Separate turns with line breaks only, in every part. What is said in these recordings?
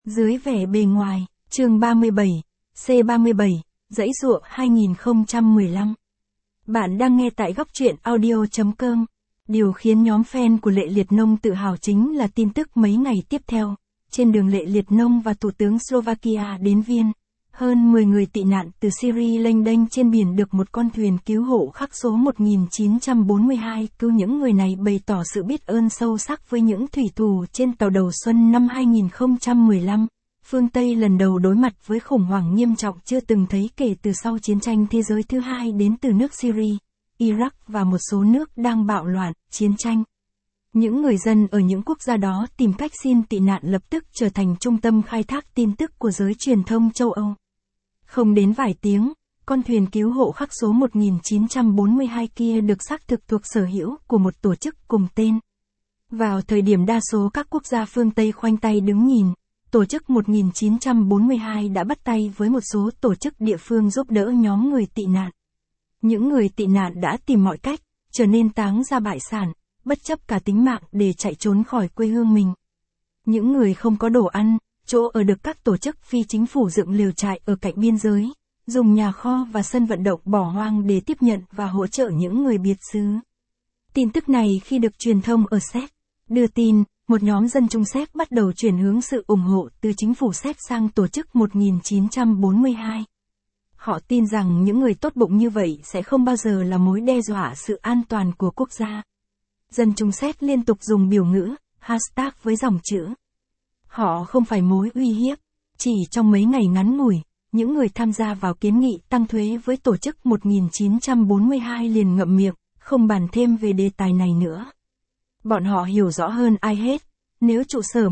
Dưới vẻ bề ngoài, chương 37, C37, dãy ruộng 2015. Bạn đang nghe tại góc truyện audio.com. Điều khiến nhóm fan của Lệ Liệt Nông tự hào chính là tin tức mấy ngày tiếp theo. Trên đường Lệ Liệt Nông và Thủ tướng Slovakia đến Viên, hơn 10 người tị nạn từ Syria lênh đênh trên biển được một con thuyền cứu hộ khắc số 1942 cứu. Những người này bày tỏ sự biết ơn sâu sắc với những thủy thủ trên tàu đầu xuân năm 2015. Phương Tây lần đầu đối mặt với khủng hoảng nghiêm trọng chưa từng thấy kể từ sau chiến tranh thế giới thứ hai đến từ nước Syria, Iraq và một số nước đang bạo loạn, chiến tranh. Những người dân ở những quốc gia đó tìm cách xin tị nạn lập tức trở thành trung tâm khai thác tin tức của giới truyền thông châu Âu. Không đến vài tiếng, con thuyền cứu hộ khắc số 1942 kia được xác thực thuộc sở hữu của một tổ chức cùng tên. Vào thời điểm đa số các quốc gia phương Tây khoanh tay đứng nhìn, tổ chức 1942 đã bắt tay với một số tổ chức địa phương giúp đỡ nhóm người tị nạn. Những người tị nạn đã tìm mọi cách, trở nên táng ra bại sản, bất chấp cả tính mạng để chạy trốn khỏi quê hương mình. Những người không có đồ ăn, chỗ ở được các tổ chức phi chính phủ dựng lều trại ở cạnh biên giới, dùng nhà kho và sân vận động bỏ hoang để tiếp nhận và hỗ trợ những người biệt xứ. Tin tức này khi được truyền thông ở Séc đưa tin, một nhóm dân Trung Séc bắt đầu chuyển hướng sự ủng hộ từ chính phủ Séc sang tổ chức 1942. Họ tin rằng những người tốt bụng như vậy sẽ không bao giờ là mối đe dọa sự an toàn của quốc gia. Dân Trung Séc liên tục dùng biểu ngữ, hashtag với dòng chữ. Họ không phải mối uy hiếp. Chỉ trong mấy ngày ngắn ngủi, những người tham gia vào kiến nghị tăng thuế với tổ chức 1942 liền ngậm miệng, không bàn thêm về đề tài này nữa. Bọn họ hiểu rõ hơn ai hết, nếu trụ sở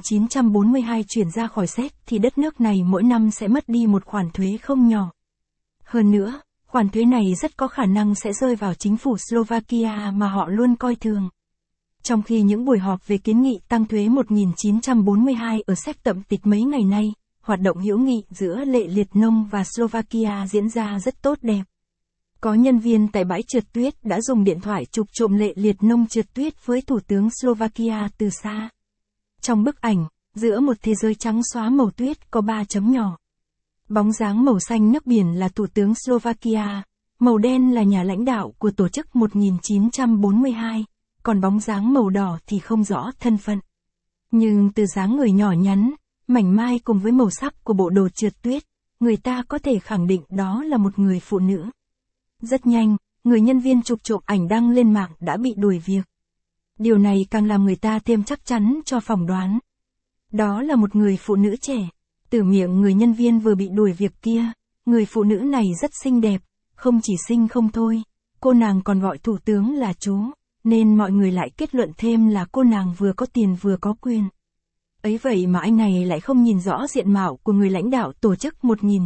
1942 chuyển ra khỏi Séc thì đất nước này mỗi năm sẽ mất đi một khoản thuế không nhỏ. Hơn nữa, khoản thuế này rất có khả năng sẽ rơi vào chính phủ Slovakia mà họ luôn coi thường. Trong khi những buổi họp về kiến nghị tăng thuế 1942 ở Séc tậm tịch mấy ngày nay, hoạt động hữu nghị giữa Lệ Liệt Nông và Slovakia diễn ra rất tốt đẹp. Có nhân viên tại bãi trượt tuyết đã dùng điện thoại chụp trộm Lệ Liệt Nông trượt tuyết với Thủ tướng Slovakia từ xa. Trong bức ảnh, giữa một thế giới trắng xóa màu tuyết có 3 chấm nhỏ. Bóng dáng màu xanh nước biển là Thủ tướng Slovakia, màu đen là nhà lãnh đạo của tổ chức 1942, còn bóng dáng màu đỏ thì không rõ thân phận. Nhưng từ dáng người nhỏ nhắn, mảnh mai cùng với màu sắc của bộ đồ trượt tuyết, người ta có thể khẳng định đó là một người phụ nữ. Rất nhanh, người nhân viên chụp trộm ảnh đăng lên mạng đã bị đuổi việc. Điều này càng làm người ta thêm chắc chắn cho phỏng đoán. Đó là một người phụ nữ trẻ. Từ miệng người nhân viên vừa bị đuổi việc kia, người phụ nữ này rất xinh đẹp, không chỉ xinh không thôi, cô nàng còn gọi thủ tướng là chú, nên mọi người lại kết luận thêm là cô nàng vừa có tiền vừa có quyền. Ấy vậy mà anh này lại không nhìn rõ diện mạo của người lãnh đạo tổ chức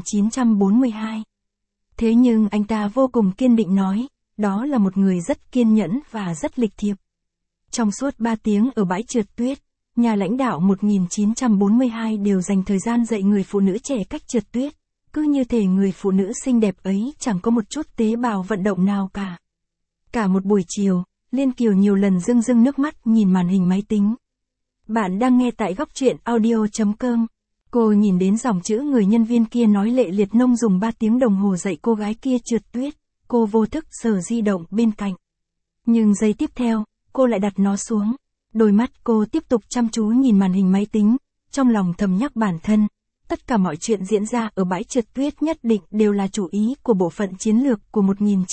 1942. Thế nhưng anh ta vô cùng kiên định nói, đó là một người rất kiên nhẫn và rất lịch thiệp. Trong suốt 3 tiếng ở bãi trượt tuyết, nhà lãnh đạo 1942 đều dành thời gian dạy người phụ nữ trẻ cách trượt tuyết, cứ như thể người phụ nữ xinh đẹp ấy chẳng có một chút tế bào vận động nào cả. Cả một buổi chiều, Liên Kiều nhiều lần rưng rưng nước mắt nhìn màn hình máy tính. Bạn đang nghe tại góc truyện audio.com. Cô nhìn đến dòng chữ người nhân viên kia nói Lệ Liệt Nông dùng 3 tiếng đồng hồ dạy cô gái kia trượt tuyết, cô vô thức sờ di động bên cạnh. Nhưng giây tiếp theo, cô lại đặt nó xuống. Đôi mắt cô tiếp tục chăm chú nhìn màn hình máy tính, trong lòng thầm nhắc bản thân. Tất cả mọi chuyện diễn ra ở bãi trượt tuyết nhất định đều là chủ ý của bộ phận chiến lược của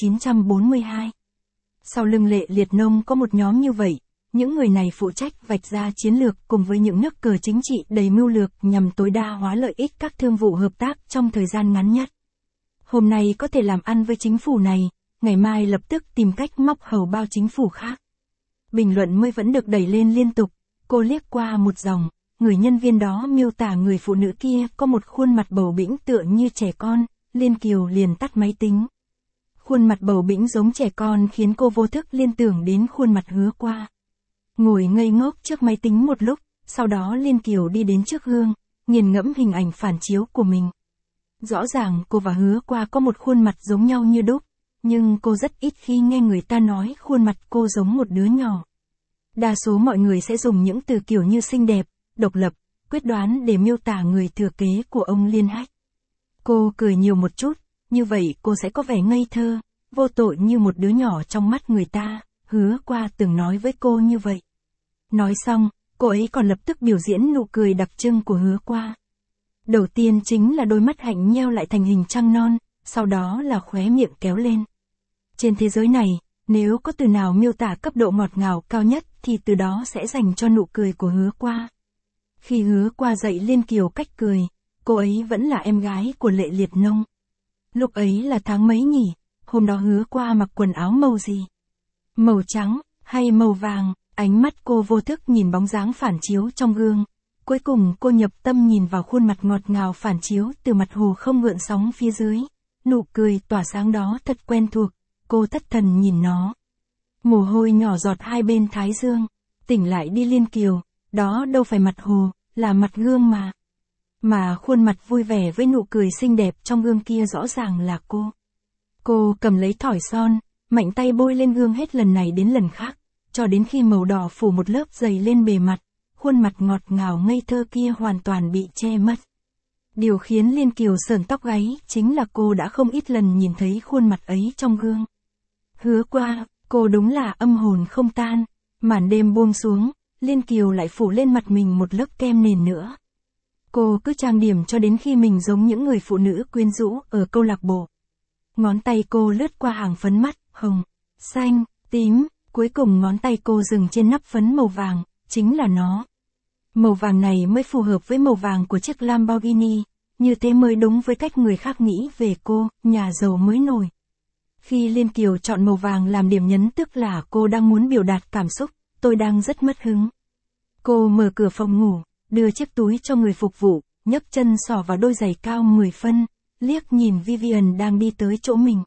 1942. Sau lưng Lệ Liệt Nông có một nhóm như vậy, những người này phụ trách vạch ra chiến lược cùng với những nước cờ chính trị đầy mưu lược nhằm tối đa hóa lợi ích các thương vụ hợp tác trong thời gian ngắn nhất. Hôm nay có thể làm ăn với chính phủ này, ngày mai lập tức tìm cách móc hầu bao chính phủ khác. Bình luận mới vẫn được đẩy lên liên tục, cô liếc qua một dòng, người nhân viên đó miêu tả người phụ nữ kia có một khuôn mặt bầu bĩnh tựa như trẻ con, Liên Kiều liền tắt máy tính. Khuôn mặt bầu bĩnh giống trẻ con khiến cô vô thức liên tưởng đến khuôn mặt Hứa Qua. Ngồi ngây ngốc trước máy tính một lúc, sau đó Liên Kiều đi đến trước gương, nghiền ngẫm hình ảnh phản chiếu của mình. Rõ ràng cô và Hứa Qua có một khuôn mặt giống nhau như đúc, nhưng cô rất ít khi nghe người ta nói khuôn mặt cô giống một đứa nhỏ. Đa số mọi người sẽ dùng những từ kiểu như xinh đẹp, độc lập, quyết đoán để miêu tả người thừa kế của ông Liên Hách. Cô cười nhiều một chút, như vậy cô sẽ có vẻ ngây thơ, vô tội như một đứa nhỏ trong mắt người ta, Hứa Qua từng nói với cô như vậy. Nói xong, cô ấy còn lập tức biểu diễn nụ cười đặc trưng của Hứa Qua. Đầu tiên chính là đôi mắt hạnh nheo lại thành hình trăng non, sau đó là khóe miệng kéo lên. Trên thế giới này, nếu có từ nào miêu tả cấp độ ngọt ngào cao nhất thì từ đó sẽ dành cho nụ cười của Hứa Qua. Khi Hứa Qua dạy Liên Kiều cách cười, cô ấy vẫn là em gái của Lệ Liệt Nông. Lúc ấy là tháng mấy nhỉ? Hôm đó Hứa Qua mặc quần áo màu gì? Màu trắng, hay màu vàng? Ánh mắt cô vô thức nhìn bóng dáng phản chiếu trong gương. Cuối cùng cô nhập tâm nhìn vào khuôn mặt ngọt ngào phản chiếu từ mặt hồ không gợn sóng phía dưới. Nụ cười tỏa sáng đó thật quen thuộc, cô thất thần nhìn nó. Mồ hôi nhỏ giọt hai bên thái dương. Tỉnh lại đi Liên Kiều, đó đâu phải mặt hồ, là mặt gương mà. Mà khuôn mặt vui vẻ với nụ cười xinh đẹp trong gương kia rõ ràng là cô. Cô cầm lấy thỏi son, mạnh tay bôi lên gương hết lần này đến lần khác, cho đến khi màu đỏ phủ một lớp dày lên bề mặt, khuôn mặt ngọt ngào ngây thơ kia hoàn toàn bị che mất. Điều khiến Liên Kiều sởn tóc gáy chính là cô đã không ít lần nhìn thấy khuôn mặt ấy trong gương. Hứa Qua, cô đúng là âm hồn không tan. Màn đêm buông xuống, Liên Kiều lại phủ lên mặt mình một lớp kem nền nữa. Cô cứ trang điểm cho đến khi mình giống những người phụ nữ quyến rũ ở câu lạc bộ. Ngón tay cô lướt qua hàng phấn mắt, hồng, xanh, tím, cuối cùng ngón tay cô dừng trên nắp phấn màu vàng, chính là nó. Màu vàng này mới phù hợp với màu vàng của chiếc Lamborghini, như thế mới đúng với cách người khác nghĩ về cô, nhà giàu mới nổi. Khi Liên Kiều chọn màu vàng làm điểm nhấn tức là cô đang muốn biểu đạt cảm xúc, tôi đang rất mất hứng. Cô mở cửa phòng ngủ, đưa chiếc túi cho người phục vụ, nhấc chân xỏ vào đôi giày cao 10 phân, liếc nhìn Vivian đang đi tới chỗ mình.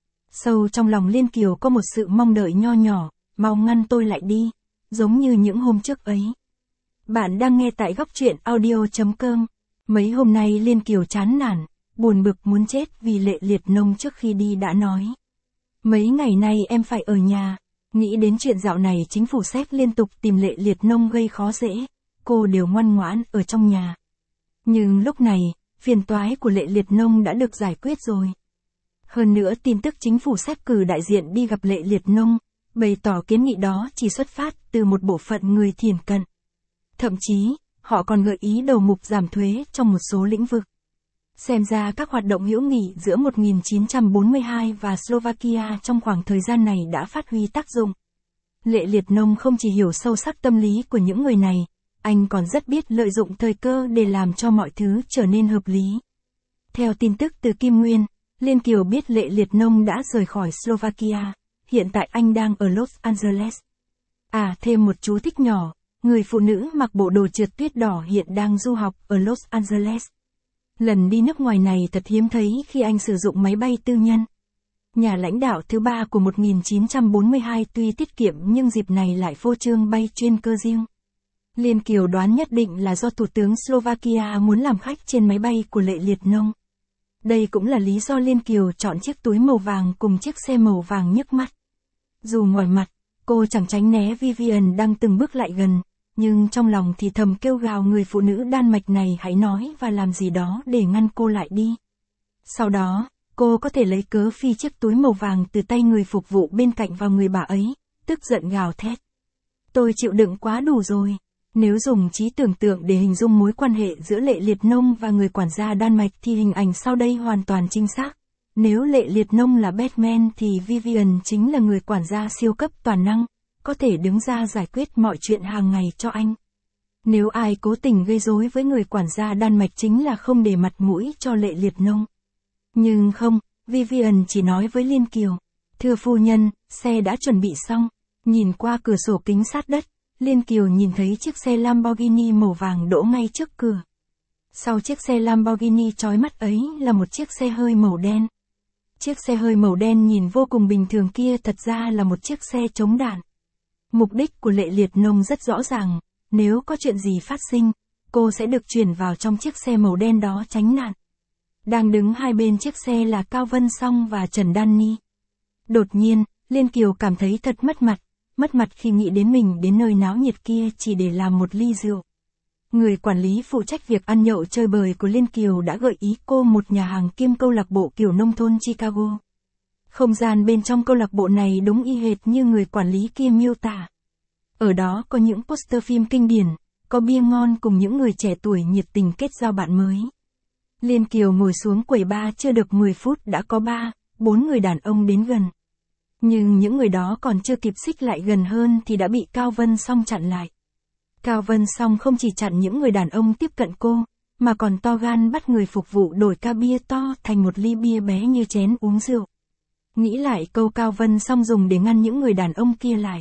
Sâu trong lòng Liên Kiều có một sự mong đợi nho nhỏ, mau ngăn tôi lại đi, giống như những hôm trước ấy. Bạn đang nghe tại góc truyện audio.com. Mấy hôm nay Liên Kiều chán nản, buồn bực muốn chết vì Lệ Liệt Nông trước khi đi đã nói. Mấy ngày nay em phải ở nhà, nghĩ đến chuyện dạo này chính phủ séc liên tục tìm Lệ Liệt Nông gây khó dễ, cô đều ngoan ngoãn ở trong nhà. Nhưng lúc này, phiền toái của Lệ Liệt Nông đã được giải quyết rồi. Hơn nữa tin tức chính phủ séc cử đại diện đi gặp Lệ Liệt Nông, bày tỏ kiến nghị đó chỉ xuất phát từ một bộ phận người thiển cận. Thậm chí, họ còn gợi ý đầu mục giảm thuế trong một số lĩnh vực. Xem ra các hoạt động hữu nghị giữa 1942 và Slovakia trong khoảng thời gian này đã phát huy tác dụng. Lệ Liệt Nông không chỉ hiểu sâu sắc tâm lý của những người này, anh còn rất biết lợi dụng thời cơ để làm cho mọi thứ trở nên hợp lý. Theo tin tức từ Kim Nguyên, Liên Kiều biết Lệ Liệt Nông đã rời khỏi Slovakia, hiện tại anh đang ở Los Angeles. Thêm một chú thích nhỏ, người phụ nữ mặc bộ đồ trượt tuyết đỏ hiện đang du học ở Los Angeles. Lần đi nước ngoài này thật hiếm thấy khi anh sử dụng máy bay tư nhân. Nhà lãnh đạo thứ ba của 1942 tuy tiết kiệm nhưng dịp này lại phô trương bay chuyên cơ riêng. Liên Kiều đoán nhất định là do Thủ tướng Slovakia muốn làm khách trên máy bay của Lệ Liệt Nông. Đây cũng là lý do Liên Kiều chọn chiếc túi màu vàng cùng chiếc xe màu vàng nhức mắt. Dù ngoài mặt, cô chẳng tránh né Vivian đang từng bước lại gần, nhưng trong lòng thì thầm kêu gào người phụ nữ Đan Mạch này hãy nói và làm gì đó để ngăn cô lại đi. Sau đó, cô có thể lấy cớ phi chiếc túi màu vàng từ tay người phục vụ bên cạnh vào người bà ấy, tức giận gào thét. Tôi chịu đựng quá đủ rồi. Nếu dùng trí tưởng tượng để hình dung mối quan hệ giữa Lệ Liệt Nông và người quản gia Đan Mạch thì hình ảnh sau đây hoàn toàn chính xác. Nếu Lệ Liệt Nông là Batman thì Vivian chính là người quản gia siêu cấp toàn năng, có thể đứng ra giải quyết mọi chuyện hàng ngày cho anh. Nếu ai cố tình gây rối với người quản gia Đan Mạch chính là không để mặt mũi cho Lệ Liệt Nông. Nhưng không, Vivian chỉ nói với Liên Kiều, thưa phu nhân, xe đã chuẩn bị xong. Nhìn qua cửa sổ kính sát đất, Liên Kiều nhìn thấy chiếc xe Lamborghini màu vàng đỗ ngay trước cửa. Sau chiếc xe Lamborghini chói mắt ấy là một chiếc xe hơi màu đen. Chiếc xe hơi màu đen nhìn vô cùng bình thường kia thật ra là một chiếc xe chống đạn. Mục đích của Lệ Liệt Nông rất rõ ràng, nếu có chuyện gì phát sinh, cô sẽ được chuyển vào trong chiếc xe màu đen đó tránh nạn. Đang đứng hai bên chiếc xe là Cao Vân Song và Trần Đan Ni. Đột nhiên, Liên Kiều cảm thấy thật mất mặt khi nghĩ đến mình đến nơi náo nhiệt kia chỉ để làm một ly rượu. Người quản lý phụ trách việc ăn nhậu chơi bời của Liên Kiều đã gợi ý cô một nhà hàng kiêm câu lạc bộ kiểu nông thôn Chicago. Không gian bên trong câu lạc bộ này đúng y hệt như người quản lý kia miêu tả. Ở đó có những poster phim kinh điển, có bia ngon cùng những người trẻ tuổi nhiệt tình kết giao bạn mới. Liên Kiều ngồi xuống quầy bar chưa được 10 phút đã có 4 người đàn ông đến gần. Nhưng những người đó còn chưa kịp xích lại gần hơn thì đã bị Cao Vân Song chặn lại. Cao Vân Song không chỉ chặn những người đàn ông tiếp cận cô, mà còn to gan bắt người phục vụ đổi ca bia to thành một ly bia bé như chén uống rượu. Nghĩ lại câu Cao Vân Song dùng để ngăn những người đàn ông kia lại.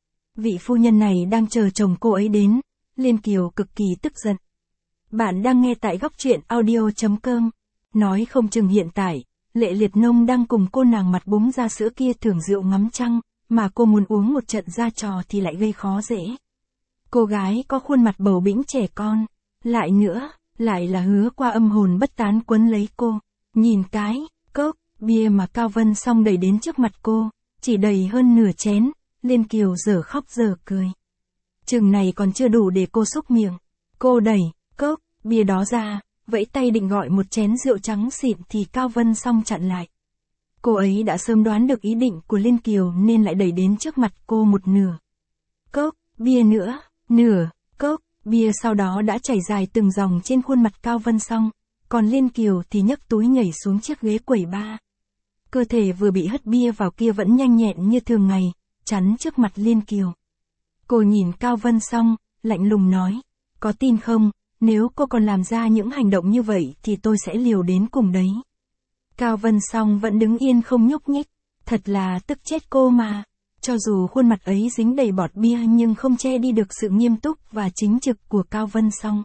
Vị phu nhân này đang chờ chồng cô ấy đến, Liên Kiều cực kỳ tức giận. Bạn đang nghe tại góc truyện audio.com. Nói không chừng hiện tại, Lệ Liệt Nông đang cùng cô nàng mặt búng ra sữa kia thưởng rượu ngắm trăng, mà cô muốn uống một trận ra trò thì lại gây khó dễ. Cô gái có khuôn mặt bầu bĩnh trẻ con, lại nữa, lại là Hứa Qua âm hồn bất tán quấn lấy cô. Nhìn cái cốc bia mà Cao Vân Song đẩy đến trước mặt cô, chỉ đầy hơn nửa chén, Liên Kiều dở khóc dở cười. Chừng này còn chưa đủ để cô xúc miệng. Cô đẩy cốc bia đó ra, vẫy tay định gọi một chén rượu trắng xịn thì Cao Vân Song chặn lại. Cô ấy đã sớm đoán được ý định của Liên Kiều nên lại đẩy đến trước mặt cô một nửa cốc bia nữa, nửa cốc bia sau đó đã chảy dài từng dòng trên khuôn mặt Cao Vân Song, còn Liên Kiều thì nhấc túi nhảy xuống chiếc ghế quầy bar. Cơ thể vừa bị hất bia vào kia vẫn nhanh nhẹn như thường ngày, chắn trước mặt Liên Kiều. Cô nhìn Cao Vân Song, lạnh lùng nói, có tin không, nếu cô còn làm ra những hành động như vậy thì tôi sẽ liều đến cùng đấy. Cao Vân Song vẫn đứng yên không nhúc nhích, thật là tức chết cô mà. Cho dù khuôn mặt ấy dính đầy bọt bia nhưng không che đi được sự nghiêm túc và chính trực của Cao Vân Song.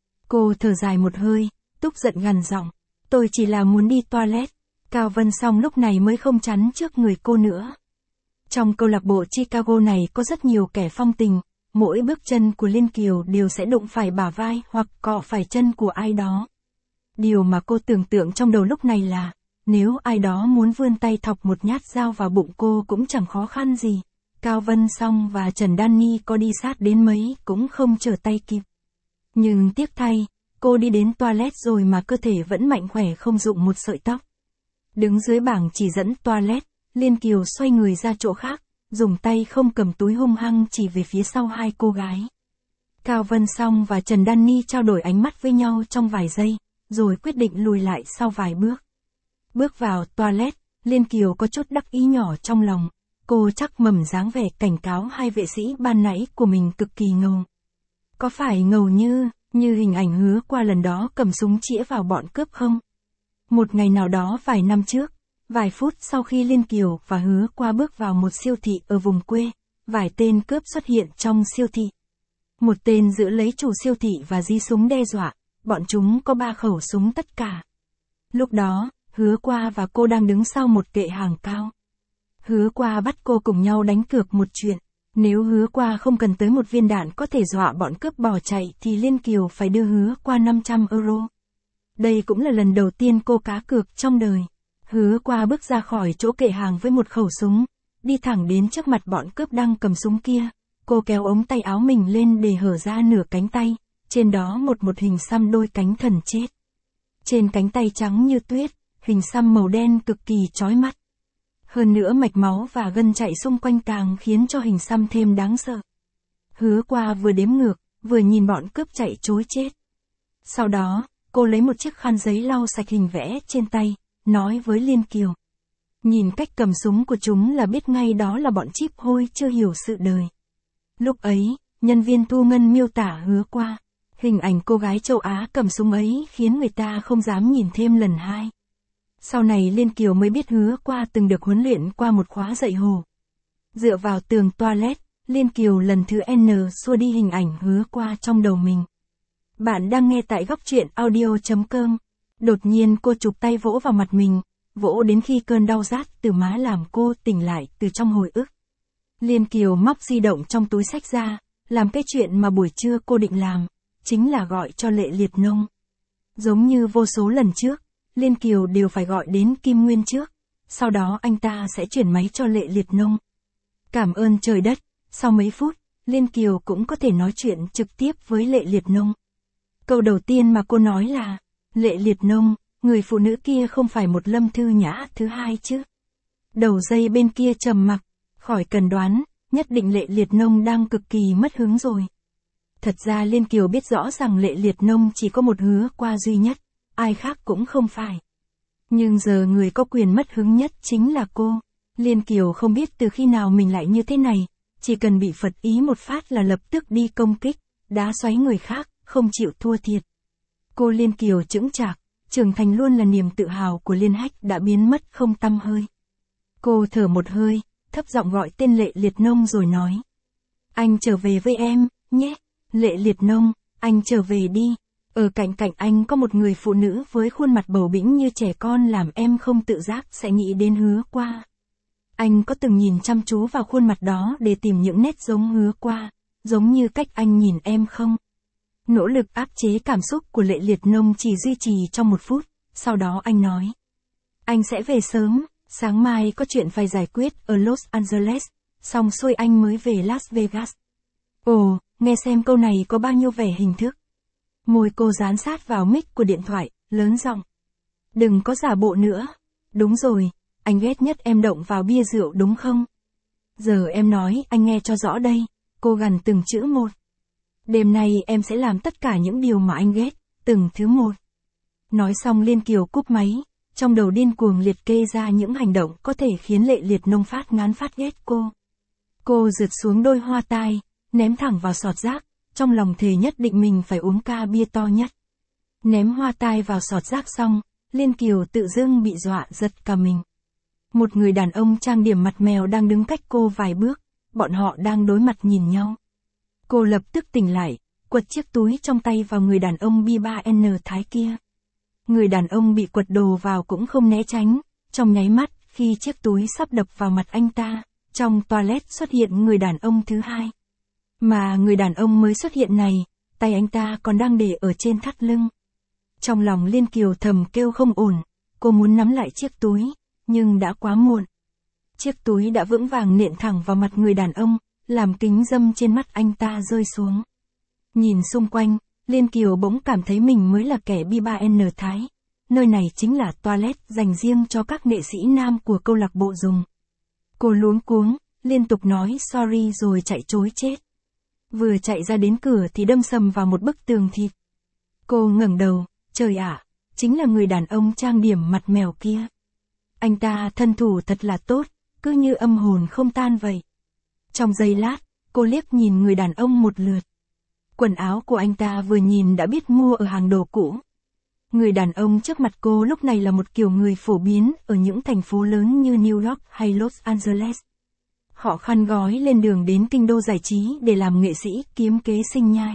Cô thở dài một hơi, tức giận gằn giọng, tôi chỉ là muốn đi toilet. Cao Vân Song lúc này mới không chắn trước người cô nữa. Trong câu lạc bộ Chicago này có rất nhiều kẻ phong tình, mỗi bước chân của Liên Kiều đều sẽ đụng phải bả vai hoặc cọ phải chân của ai đó. Điều mà cô tưởng tượng trong đầu lúc này là, nếu ai đó muốn vươn tay thọc một nhát dao vào bụng cô cũng chẳng khó khăn gì. Cao Vân Song và Trần Danny có đi sát đến mấy cũng không trở tay kịp. Nhưng tiếc thay, cô đi đến toilet rồi mà cơ thể vẫn mạnh khỏe không rụng một sợi tóc. Đứng dưới bảng chỉ dẫn toilet, Liên Kiều xoay người ra chỗ khác, dùng tay không cầm túi hung hăng chỉ về phía sau hai cô gái. Cao Vân Song và Trần Danny trao đổi ánh mắt với nhau trong vài giây, rồi quyết định lùi lại sau vài bước. Bước vào toilet, Liên Kiều có chút đắc ý nhỏ trong lòng, cô chắc mầm dáng vẻ cảnh cáo hai vệ sĩ ban nãy của mình cực kỳ ngầu. Có phải ngầu như hình ảnh Hứa Qua lần đó cầm súng chĩa vào bọn cướp không? Một ngày nào đó vài năm trước, vài phút sau khi Liên Kiều và Hứa Qua bước vào một siêu thị ở vùng quê, vài tên cướp xuất hiện trong siêu thị. Một tên giữ lấy chủ siêu thị và gií súng đe dọa, bọn chúng có 3 khẩu súng tất cả. Lúc đó, Hứa Qua và cô đang đứng sau một kệ hàng cao. Hứa Qua bắt cô cùng nhau đánh cược một chuyện, nếu Hứa Qua không cần tới một viên đạn có thể dọa bọn cướp bỏ chạy thì Liên Kiều phải đưa Hứa Qua 500 euro. Đây cũng là lần đầu tiên cô cá cược trong đời. Hứa Qua bước ra khỏi chỗ kệ hàng với một khẩu súng, đi thẳng đến trước mặt bọn cướp đang cầm súng kia. Cô kéo ống tay áo mình lên để hở ra nửa cánh tay, trên đó một hình xăm đôi cánh thần chết. Trên cánh tay trắng như tuyết, hình xăm màu đen cực kỳ chói mắt. Hơn nữa mạch máu và gân chạy xung quanh càng khiến cho hình xăm thêm đáng sợ. Hứa Qua vừa đếm ngược, vừa nhìn bọn cướp chạy trối chết. Sau đó, cô lấy một chiếc khăn giấy lau sạch hình vẽ trên tay, nói với Liên Kiều. Nhìn cách cầm súng của chúng là biết ngay đó là bọn chíp hôi chưa hiểu sự đời. Lúc ấy, nhân viên thu ngân miêu tả Hứa Qua. Hình ảnh cô gái châu Á cầm súng ấy khiến người ta không dám nhìn thêm lần hai. Sau này Liên Kiều mới biết Hứa Qua từng được huấn luyện qua một khóa dạy hồ. Dựa vào tường toilet, Liên Kiều lần thứ N xua đi hình ảnh Hứa Qua trong đầu mình. Bạn đang nghe tại góc truyện audio.com. Đột nhiên cô chụp tay vỗ vào mặt mình, vỗ đến khi cơn đau rát từ má làm cô tỉnh lại từ trong hồi ức. Liên Kiều móc di động trong túi xách ra, làm cái chuyện mà buổi trưa cô định làm, chính là gọi cho Lệ Liệt Nông. Giống như vô số lần trước, Liên Kiều đều phải gọi đến Kim Nguyên trước, sau đó anh ta sẽ chuyển máy cho Lệ Liệt Nông. Cảm ơn trời đất, sau mấy phút, Liên Kiều cũng có thể nói chuyện trực tiếp với Lệ Liệt Nông. Câu đầu tiên mà cô nói là, Lệ Liệt Nông, người phụ nữ kia không phải một Lâm Thư Nhã thứ hai chứ. Đầu dây bên kia trầm mặc, khỏi cần đoán, nhất định Lệ Liệt Nông đang cực kỳ mất hứng rồi. Thật ra Liên Kiều biết rõ rằng Lệ Liệt Nông chỉ có một hứa qua duy nhất, ai khác cũng không phải. Nhưng giờ người có quyền mất hứng nhất chính là cô. Liên Kiều không biết từ khi nào mình lại như thế này, chỉ cần bị phật ý một phát là lập tức đi công kích, đá xoáy người khác, không chịu thua thiệt. Cô Liên Kiều chững chạc, trưởng thành luôn là niềm tự hào của Liên Hách đã biến mất không tăm hơi. Cô thở một hơi, thấp giọng gọi tên Lệ Liệt Nông rồi nói. Anh trở về với em, nhé. Lệ Liệt Nông, anh trở về đi. Ở cạnh cạnh anh có một người phụ nữ với khuôn mặt bầu bĩnh như trẻ con làm em không tự giác sẽ nghĩ đến hứa qua. Anh có từng nhìn chăm chú vào khuôn mặt đó để tìm những nét giống hứa qua, giống như cách anh nhìn em không? Nỗ lực áp chế cảm xúc của Lệ Liệt Nông chỉ duy trì trong 1 phút, sau đó anh nói. Anh sẽ về sớm, sáng mai có chuyện phải giải quyết ở Los Angeles, xong xuôi anh mới về Las Vegas. Ồ, nghe xem câu này có bao nhiêu vẻ hình thức. Môi cô dán sát vào mic của điện thoại, lớn giọng. Đừng có giả bộ nữa. Đúng rồi, anh ghét nhất em động vào bia rượu đúng không? Giờ em nói anh nghe cho rõ đây, cô gằn từng chữ một. Đêm nay em sẽ làm tất cả những điều mà anh ghét, từng thứ một. Nói xong Liên Kiều cúp máy, trong đầu điên cuồng liệt kê ra những hành động có thể khiến Lệ Liệt Nông phát ngán phát ghét cô. Cô rượt xuống đôi hoa tai, ném thẳng vào sọt rác, trong lòng thề nhất định mình phải uống ca bia to nhất. Ném hoa tai vào sọt rác xong, Liên Kiều tự dưng bị dọa giật cả mình. Một người đàn ông trang điểm mặt mèo đang đứng cách cô vài bước, bọn họ đang đối mặt nhìn nhau. Cô lập tức tỉnh lại, quật chiếc túi trong tay vào người đàn ông B3N Thái kia. Người đàn ông bị quật đồ vào cũng không né tránh, trong nháy mắt, khi chiếc túi sắp đập vào mặt anh ta, trong toilet xuất hiện người đàn ông thứ hai. Mà người đàn ông mới xuất hiện này, tay anh ta còn đang để ở trên thắt lưng. Trong lòng Liên Kiều thầm kêu không ổn, cô muốn nắm lại chiếc túi, nhưng đã quá muộn. Chiếc túi đã vững vàng nện thẳng vào mặt người đàn ông, làm kính râm trên mắt anh ta rơi xuống. Nhìn xung quanh, Liên Kiều bỗng cảm thấy mình mới là kẻ B3N Thái. Nơi này chính là toilet dành riêng cho các nghệ sĩ nam của câu lạc bộ dùng. Cô luống cuống, liên tục nói sorry rồi chạy trối chết. Vừa chạy ra đến cửa thì đâm sầm vào một bức tường thịt. Cô ngẩng đầu, trời ạ, chính là người đàn ông trang điểm mặt mèo kia. Anh ta thân thủ thật là tốt, cứ như âm hồn không tan vậy. Trong giây lát, cô liếc nhìn người đàn ông một lượt. Quần áo của anh ta vừa nhìn đã biết mua ở hàng đồ cũ. Người đàn ông trước mặt cô lúc này là một kiểu người phổ biến ở những thành phố lớn như New York hay Los Angeles. Họ khăn gói lên đường đến kinh đô giải trí để làm nghệ sĩ kiếm kế sinh nhai.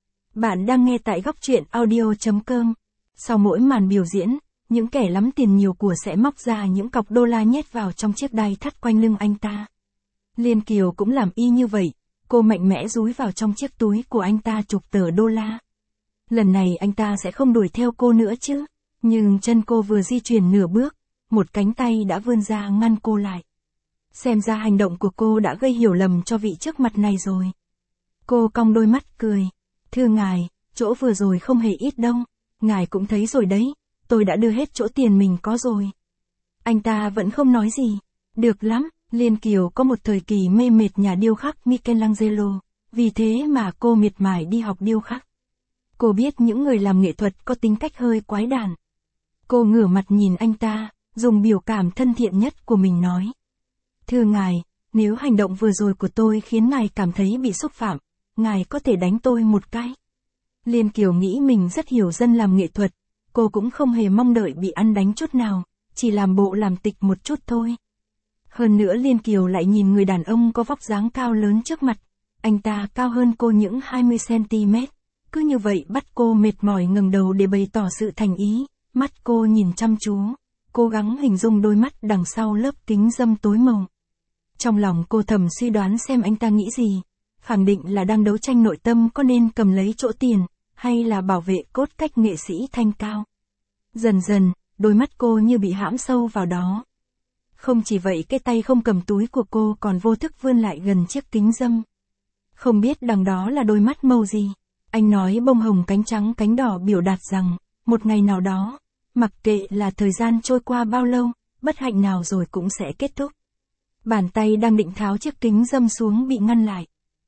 Bạn đang nghe tại góc truyện audio.com. Sau mỗi màn biểu diễn, những kẻ lắm tiền nhiều của sẽ móc ra những cọc đô la nhét vào trong chiếc đai thắt quanh lưng anh ta. Liên Kiều cũng làm y như vậy, cô mạnh mẽ dúi vào trong chiếc túi của anh ta chục tờ đô la. Lần này anh ta sẽ không đuổi theo cô nữa chứ, nhưng chân cô vừa di chuyển nửa bước, một cánh tay đã vươn ra ngăn cô lại. Xem ra hành động của cô đã gây hiểu lầm cho vị trước mặt này rồi. Cô cong đôi mắt cười. Thưa ngài, chỗ vừa rồi không hề ít đâu, ngài cũng thấy rồi đấy, tôi đã đưa hết chỗ tiền mình có rồi. Anh ta vẫn không nói gì. Được lắm, Liên Kiều có một thời kỳ mê mệt nhà điêu khắc Michelangelo, vì thế mà cô miệt mài đi học điêu khắc. Cô biết những người làm nghệ thuật có tính cách hơi quái đản. Cô ngửa mặt nhìn anh ta, dùng biểu cảm thân thiện nhất của mình nói. Thưa ngài, nếu hành động vừa rồi của tôi khiến ngài cảm thấy bị xúc phạm, ngài có thể đánh tôi một cái. Liên Kiều nghĩ mình rất hiểu dân làm nghệ thuật, cô cũng không hề mong đợi bị ăn đánh chút nào, chỉ làm bộ làm tịch một chút thôi. Hơn nữa Liên Kiều lại nhìn người đàn ông có vóc dáng cao lớn trước mặt, anh ta cao hơn cô những 20cm, cứ như vậy bắt cô mệt mỏi ngẩng đầu để bày tỏ sự thành ý, mắt cô nhìn chăm chú, cố gắng hình dung đôi mắt đằng sau lớp kính râm tối màu. Trong lòng cô thầm suy đoán xem anh ta nghĩ gì, khẳng định là đang đấu tranh nội tâm có nên cầm lấy chỗ tiền, hay là bảo vệ cốt cách nghệ sĩ thanh cao. Dần dần, đôi mắt cô như bị hãm sâu vào đó. Không chỉ vậy cái tay không cầm túi của cô còn vô thức vươn lại gần chiếc kính râm. Không biết đằng đó là đôi mắt màu gì. Anh nói bông hồng cánh trắng cánh đỏ biểu đạt rằng, một ngày nào đó, mặc kệ là thời gian trôi qua bao lâu, bất hạnh nào rồi cũng sẽ kết thúc. Bàn tay đang định tháo chiếc kính râm xuống bị ngăn lại.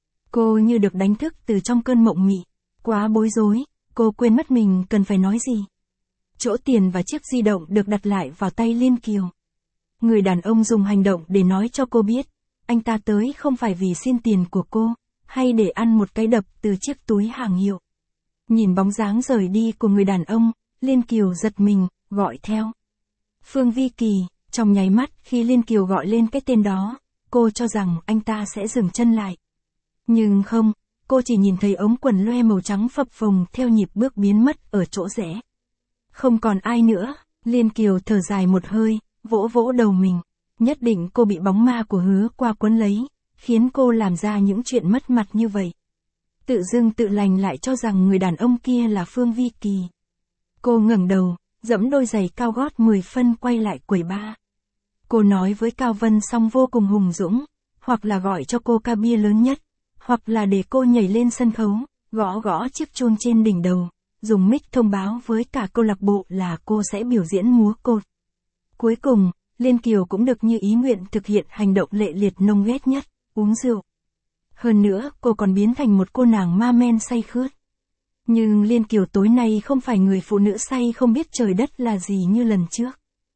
Cô như được đánh thức từ trong cơn mộng mị. Quá bối rối, cô quên mất mình cần phải nói gì. Chỗ tiền và chiếc di động được đặt lại vào tay Liên Kiều. Người đàn ông dùng hành động để nói cho cô biết, anh ta tới không phải vì xin tiền của cô, hay để ăn một cái đập từ chiếc túi hàng hiệu. Nhìn bóng dáng rời đi của người đàn ông, Liên Kiều giật mình, gọi theo. Phương Vi Kỳ, trong nháy mắt khi Liên Kiều gọi lên cái tên đó, cô cho rằng anh ta sẽ dừng chân lại. Nhưng không, cô chỉ nhìn thấy ống quần loe màu trắng phập phồng theo nhịp bước biến mất ở chỗ rẽ. Không còn ai nữa, Liên Kiều thở dài một hơi, vỗ vỗ đầu mình. Nhất định cô bị bóng ma của Hứa Qua cuốn lấy, khiến cô làm ra những chuyện mất mặt như vậy. Tự dưng tự lành lại cho rằng người đàn ông kia là Phương Vi Kỳ. Cô ngẩng đầu, dẫm đôi giày cao gót 10 phân quay lại quầy bar. Cô nói với Cao Vân Song vô cùng hùng dũng, hoặc là gọi cho cô ca bia lớn nhất, hoặc là để cô nhảy lên sân khấu, gõ gõ chiếc chuông trên đỉnh đầu, dùng mic thông báo với cả câu lạc bộ là cô sẽ biểu diễn múa cột. Cuối cùng, Liên Kiều cũng được như ý nguyện thực hiện hành động lệ liệt nông ghét nhất, uống rượu. Hơn nữa, cô còn biến thành một cô nàng ma men say khướt. Nhưng Liên Kiều tối nay không phải người phụ nữ say không biết trời đất là gì như lần trước.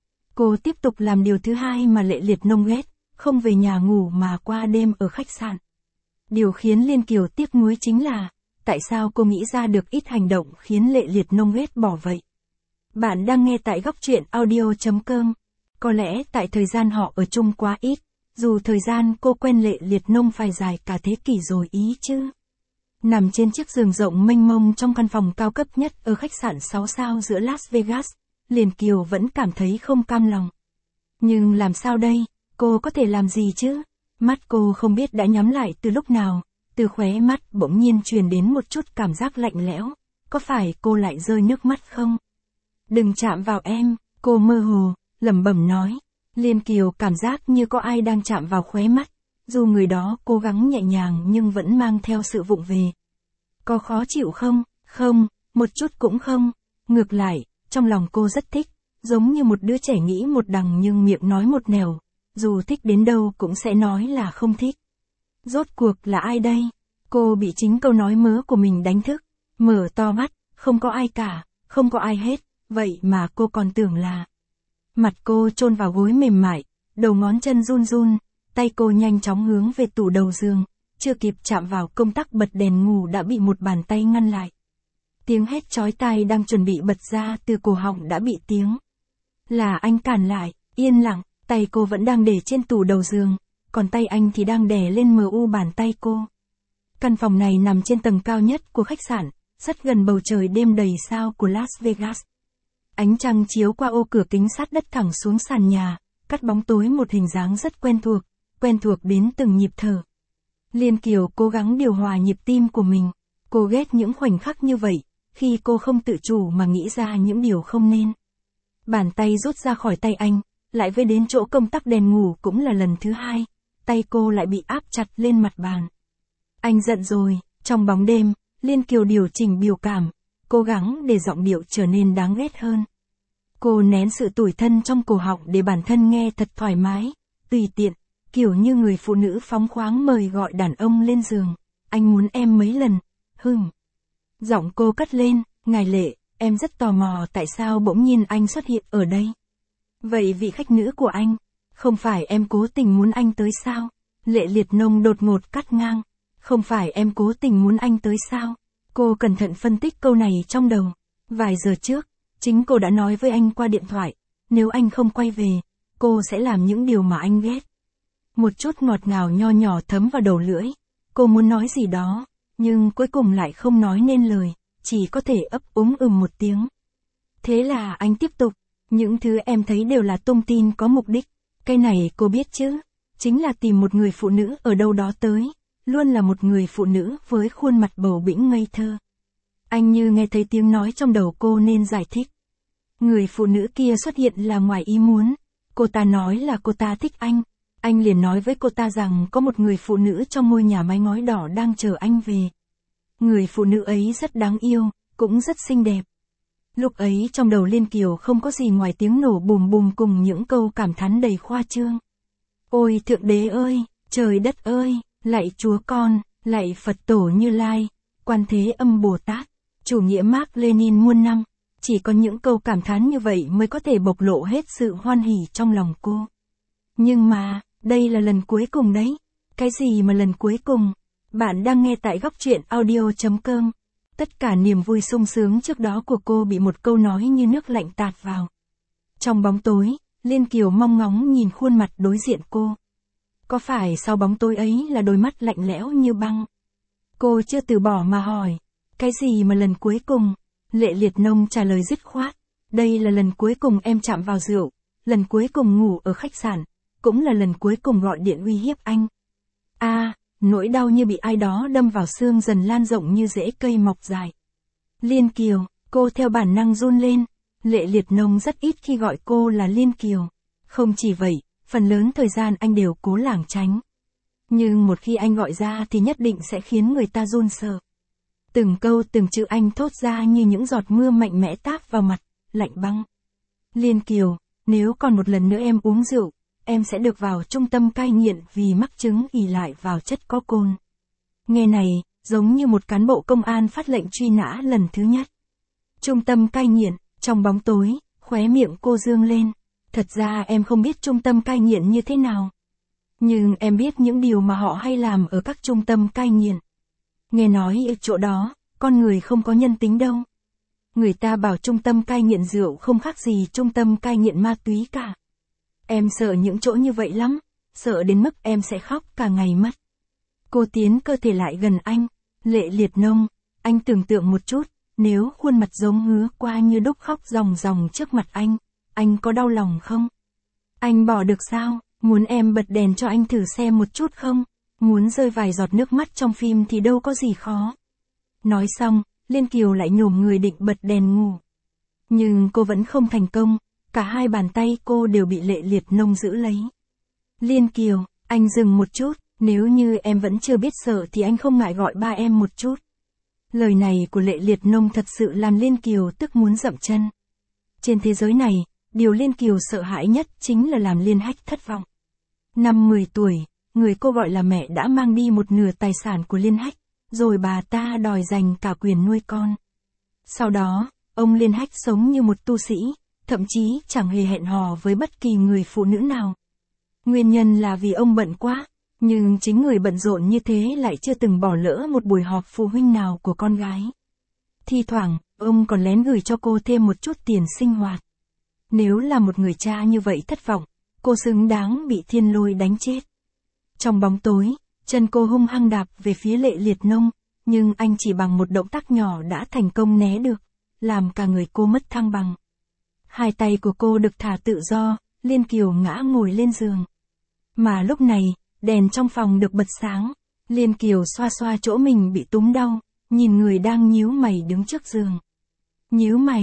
Cô tiếp tục làm điều thứ hai mà lệ liệt nông ghét, không về nhà ngủ mà qua đêm ở khách sạn. Điều khiến Liên Kiều tiếc nuối chính là, tại sao cô nghĩ ra được ít hành động khiến lệ liệt nông ghét bỏ vậy. Bạn đang nghe tại góc truyện audio.com. Có lẽ tại thời gian họ ở chung quá ít, dù thời gian cô quen lệ liệt nông phải dài cả thế kỷ rồi ý chứ. Nằm trên chiếc giường rộng mênh mông trong căn phòng cao cấp nhất ở khách sạn 6 sao giữa Las Vegas, Liên Kiều vẫn cảm thấy không cam lòng. Nhưng làm sao đây, cô có thể làm gì chứ? Mắt cô không biết đã nhắm lại từ lúc nào, từ khóe mắt bỗng nhiên truyền đến một chút cảm giác lạnh lẽo, có phải cô lại rơi nước mắt không? Đừng chạm vào em, cô mơ hồ, lẩm bẩm nói. Liên Kiều cảm giác như có ai đang chạm vào khóe mắt, dù người đó cố gắng nhẹ nhàng nhưng vẫn mang theo sự vụng về. Có khó chịu không? Không, một chút cũng không. Ngược lại, trong lòng cô rất thích, giống như một đứa trẻ nghĩ một đằng nhưng miệng nói một nẻo, dù thích đến đâu cũng sẽ nói là không thích. Rốt cuộc là ai đây? Cô bị chính câu nói mớ của mình đánh thức, mở to mắt, không có ai cả, không có ai hết, vậy mà cô còn tưởng là... Mặt cô chôn vào gối mềm mại, đầu ngón chân run run, tay cô nhanh chóng hướng về tủ đầu giường, chưa kịp chạm vào công tắc bật đèn ngủ đã bị một bàn tay ngăn lại. Tiếng hét chói tai đang chuẩn bị bật ra từ cổ họng đã bị tiếng. Là anh cản lại, yên lặng, tay cô vẫn đang để trên tủ đầu giường, còn tay anh thì đang đè lên mu bàn tay cô. Căn phòng này nằm trên tầng cao nhất của khách sạn, rất gần bầu trời đêm đầy sao của Las Vegas. Ánh trăng chiếu qua ô cửa kính sát đất thẳng xuống sàn nhà, cắt bóng tối một hình dáng rất quen thuộc đến từng nhịp thở. Liên Kiều cố gắng điều hòa nhịp tim của mình, cô ghét những khoảnh khắc như vậy, khi cô không tự chủ mà nghĩ ra những điều không nên. Bàn tay rút ra khỏi tay anh, lại về đến chỗ công tắc đèn ngủ cũng là lần thứ hai, tay cô lại bị áp chặt lên mặt bàn. Anh giận rồi, trong bóng đêm, Liên Kiều điều chỉnh biểu cảm, cố gắng để giọng điệu trở nên đáng ghét hơn. Cô nén sự tủi thân trong cổ họng để bản thân nghe thật thoải mái, tùy tiện, kiểu như người phụ nữ phóng khoáng mời gọi đàn ông lên giường. Anh muốn em mấy lần, Giọng cô cất lên, ngài Lệ, em rất tò mò tại sao bỗng nhiên anh xuất hiện ở đây. Vậy vị khách nữ của anh, không phải em cố tình muốn anh tới sao? Lệ Liệt Nông đột ngột cắt ngang, không phải em cố tình muốn anh tới sao? Cô cẩn thận phân tích câu này trong đầu. Vài giờ trước, chính cô đã nói với anh qua điện thoại, nếu anh không quay về, cô sẽ làm những điều mà anh ghét. Một chút ngọt ngào nho nhỏ thấm vào đầu lưỡi, cô muốn nói gì đó, nhưng cuối cùng lại không nói nên lời, chỉ có thể ấp úng một tiếng. Thế là anh tiếp tục, những thứ em thấy đều là tung tin có mục đích, cái này cô biết chứ, chính là tìm một người phụ nữ ở đâu đó tới, luôn là một người phụ nữ với khuôn mặt bầu bĩnh ngây thơ. Anh như nghe thấy tiếng nói trong đầu cô nên giải thích. Người phụ nữ kia xuất hiện là ngoài ý muốn, cô ta nói là cô ta thích anh liền nói với cô ta rằng có một người phụ nữ trong ngôi nhà mái ngói đỏ đang chờ anh về. Người phụ nữ ấy rất đáng yêu, cũng rất xinh đẹp. Lúc ấy trong đầu Liên Kiều không có gì ngoài tiếng nổ bùm bùm cùng những câu cảm thán đầy khoa trương. Ôi Thượng Đế ơi, trời đất ơi, lạy Chúa Con, lạy Phật Tổ Như Lai, Quan Thế Âm Bồ Tát, chủ nghĩa Mác Lênin muôn năm. Chỉ có những câu cảm thán như vậy mới có thể bộc lộ hết sự hoan hỉ trong lòng cô. Nhưng mà, đây là lần cuối cùng đấy. Cái gì mà lần cuối cùng? Bạn đang nghe tại góc truyện audio.com. Tất cả niềm vui sung sướng trước đó của cô bị một câu nói như nước lạnh tạt vào. Trong bóng tối, Liên Kiều mong ngóng nhìn khuôn mặt đối diện cô. Có phải sau bóng tối ấy là đôi mắt lạnh lẽo như băng? Cô chưa từ bỏ mà hỏi. Cái gì mà lần cuối cùng? Lệ Liệt Nông trả lời dứt khoát. Đây là lần cuối cùng em chạm vào rượu, lần cuối cùng ngủ ở khách sạn, cũng là lần cuối cùng gọi điện uy hiếp anh. Nỗi đau như bị ai đó đâm vào xương dần lan rộng như rễ cây mọc dài. Liên Kiều, cô theo bản năng run lên. Lệ Liệt Nông rất ít khi gọi cô là Liên Kiều. Không chỉ vậy, phần lớn thời gian anh đều cố lảng tránh. Nhưng một khi anh gọi ra thì nhất định sẽ khiến người ta run sợ. Từng câu từng chữ anh thốt ra như những giọt mưa mạnh mẽ táp vào mặt, lạnh băng. Liên Kiều, nếu còn một lần nữa em uống rượu, em sẽ được vào trung tâm cai nghiện vì mắc chứng ỷ lại vào chất có cồn. Nghe này, giống như một cán bộ công an phát lệnh truy nã lần thứ nhất. Trung tâm cai nghiện, trong bóng tối, khóe miệng cô dương lên. Thật ra em không biết trung tâm cai nghiện như thế nào. Nhưng em biết những điều mà họ hay làm ở các trung tâm cai nghiện. Nghe nói ở chỗ đó, con người không có nhân tính đâu. Người ta bảo trung tâm cai nghiện rượu không khác gì trung tâm cai nghiện ma túy cả. Em sợ những chỗ như vậy lắm, sợ đến mức em sẽ khóc cả ngày mất. Cô tiến cơ thể lại gần anh. Lệ Liệt Nông, anh tưởng tượng một chút, nếu khuôn mặt giống Hứa Qua như đúc khóc ròng ròng trước mặt anh có đau lòng không? Anh bỏ được sao? Muốn em bật đèn cho anh thử xem một chút không? Muốn rơi vài giọt nước mắt trong phim thì đâu có gì khó. Nói xong, Liên Kiều lại nhổm người định bật đèn ngủ. Nhưng cô vẫn không thành công, cả hai bàn tay cô đều bị Lệ Liệt Nông giữ lấy. Liên Kiều, anh dừng một chút, nếu như em vẫn chưa biết sợ thì anh không ngại gọi ba em một chút. Lời này của Lệ Liệt Nông thật sự làm Liên Kiều tức muốn dậm chân. Trên thế giới này, điều Liên Kiều sợ hãi nhất chính là làm Liên Hách thất vọng. Năm 10 tuổi, người cô gọi là mẹ đã mang đi một nửa tài sản của Liên Hách, rồi bà ta đòi giành cả quyền nuôi con. Sau đó, ông Liên Hách sống như một tu sĩ, thậm chí chẳng hề hẹn hò với bất kỳ người phụ nữ nào. Nguyên nhân là vì ông bận quá, nhưng chính người bận rộn như thế lại chưa từng bỏ lỡ một buổi họp phụ huynh nào của con gái. Thi thoảng, ông còn lén gửi cho cô thêm một chút tiền sinh hoạt. Nếu là một người cha như vậy thất vọng, cô xứng đáng bị thiên lôi đánh chết. Trong bóng tối, chân cô hung hăng đạp về phía Lệ Liệt Nông, nhưng anh chỉ bằng một động tác nhỏ đã thành công né được, làm cả người cô mất thăng bằng. Hai tay của cô được thả tự do, Liên Kiều ngã ngồi lên giường. Mà lúc này, đèn trong phòng được bật sáng, Liên Kiều xoa xoa chỗ mình bị túm đau, nhìn người đang nhíu mày đứng trước giường. Nhíu mày,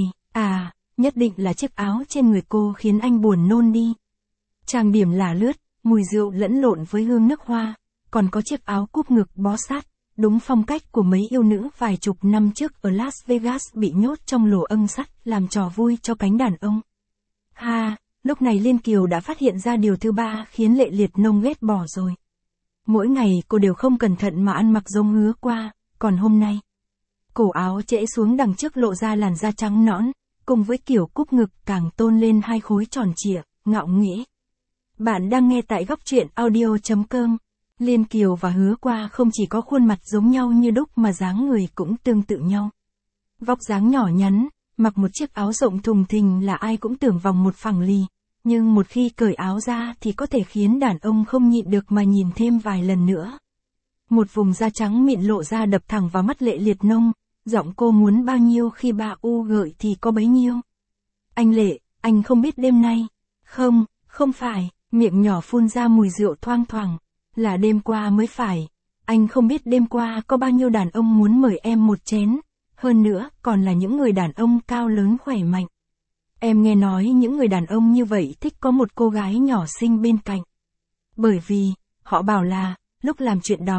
nhất định là chiếc áo trên người cô khiến anh buồn nôn đi. Trang điểm là lướt, mùi rượu lẫn lộn với hương nước hoa, còn có chiếc áo cúp ngực bó sát, đúng phong cách của mấy yêu nữ vài chục năm trước ở Las Vegas bị nhốt trong lỗ âng sắt làm trò vui cho cánh đàn ông. Lúc này Liên Kiều đã phát hiện ra điều thứ ba khiến Lệ Liệt Nông ghét bỏ rồi. Mỗi ngày cô đều không cẩn thận mà ăn mặc giống Hứa Qua, còn hôm nay, cổ áo trễ xuống đằng trước lộ ra làn da trắng nõn, cùng với kiểu cúp ngực càng tôn lên hai khối tròn trịa, ngạo nghễ. Bạn đang nghe tại góc truyện audio.com. Liên Kiều và Hứa Qua không chỉ có khuôn mặt giống nhau như đúc mà dáng người cũng tương tự nhau. Vóc dáng nhỏ nhắn, mặc một chiếc áo rộng thùng thình là ai cũng tưởng vòng một phẳng lì, nhưng một khi cởi áo ra thì có thể khiến đàn ông không nhịn được mà nhìn thêm vài lần nữa. Một vùng da trắng mịn lộ ra đập thẳng vào mắt Lệ Liệt Nông, giọng cô muốn bao nhiêu khi bà u gợi thì có bấy nhiêu. Anh Lệ, anh không biết đêm nay. Không phải, miệng nhỏ phun ra mùi rượu thoang thoảng. Là đêm qua mới phải. Anh không biết đêm qua có bao nhiêu đàn ông muốn mời em một chén. Hơn nữa, còn là những người đàn ông cao lớn khỏe mạnh. Em nghe nói những người đàn ông như vậy thích có một cô gái nhỏ xinh bên cạnh. Bởi vì, họ bảo là, lúc làm chuyện đó,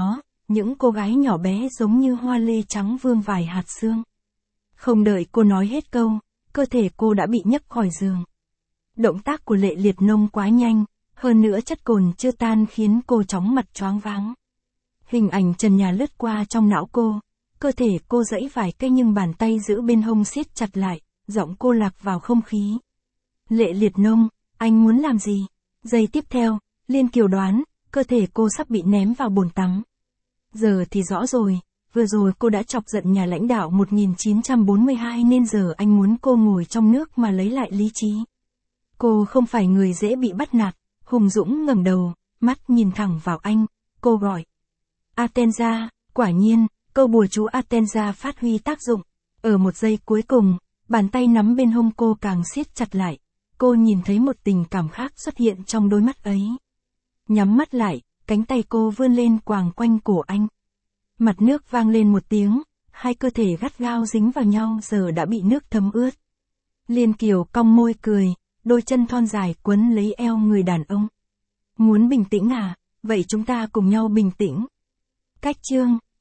những cô gái nhỏ bé giống như hoa lê trắng vương vài hạt sương. Không đợi cô nói hết câu, cơ thể cô đã bị nhấc khỏi giường. Động tác của Lệ Liệt Nông quá nhanh, hơn nữa chất cồn chưa tan khiến cô chóng mặt choáng váng. Hình ảnh trần nhà lướt qua trong não cô, cơ thể cô giãy vài cây nhưng bàn tay giữ bên hông siết chặt lại, giọng cô lạc vào không khí. Lệ Liệt Nông, anh muốn làm gì? Giây tiếp theo, Liên Kiều đoán, cơ thể cô sắp bị ném vào bồn tắm. Giờ thì rõ rồi, vừa rồi cô đã chọc giận nhà lãnh đạo 1942 nên giờ anh muốn cô ngồi trong nước mà lấy lại lý trí. Cô không phải người dễ bị bắt nạt, Hùng Dũng ngẩng đầu, mắt nhìn thẳng vào anh, cô gọi. Atenza, quả nhiên, câu bùa chú Atenza phát huy tác dụng. Ở một giây cuối cùng, bàn tay nắm bên hông cô càng siết chặt lại. Cô nhìn thấy một tình cảm khác xuất hiện trong đôi mắt ấy. Nhắm mắt lại, cánh tay cô vươn lên quàng quanh cổ anh. Mặt nước vang lên một tiếng, hai cơ thể gắt gao dính vào nhau giờ đã bị nước thấm ướt. Liên Kiều cong môi cười, đôi chân thon dài quấn lấy eo người đàn ông. Muốn bình tĩnh à? Vậy chúng ta cùng nhau bình tĩnh. Cách chương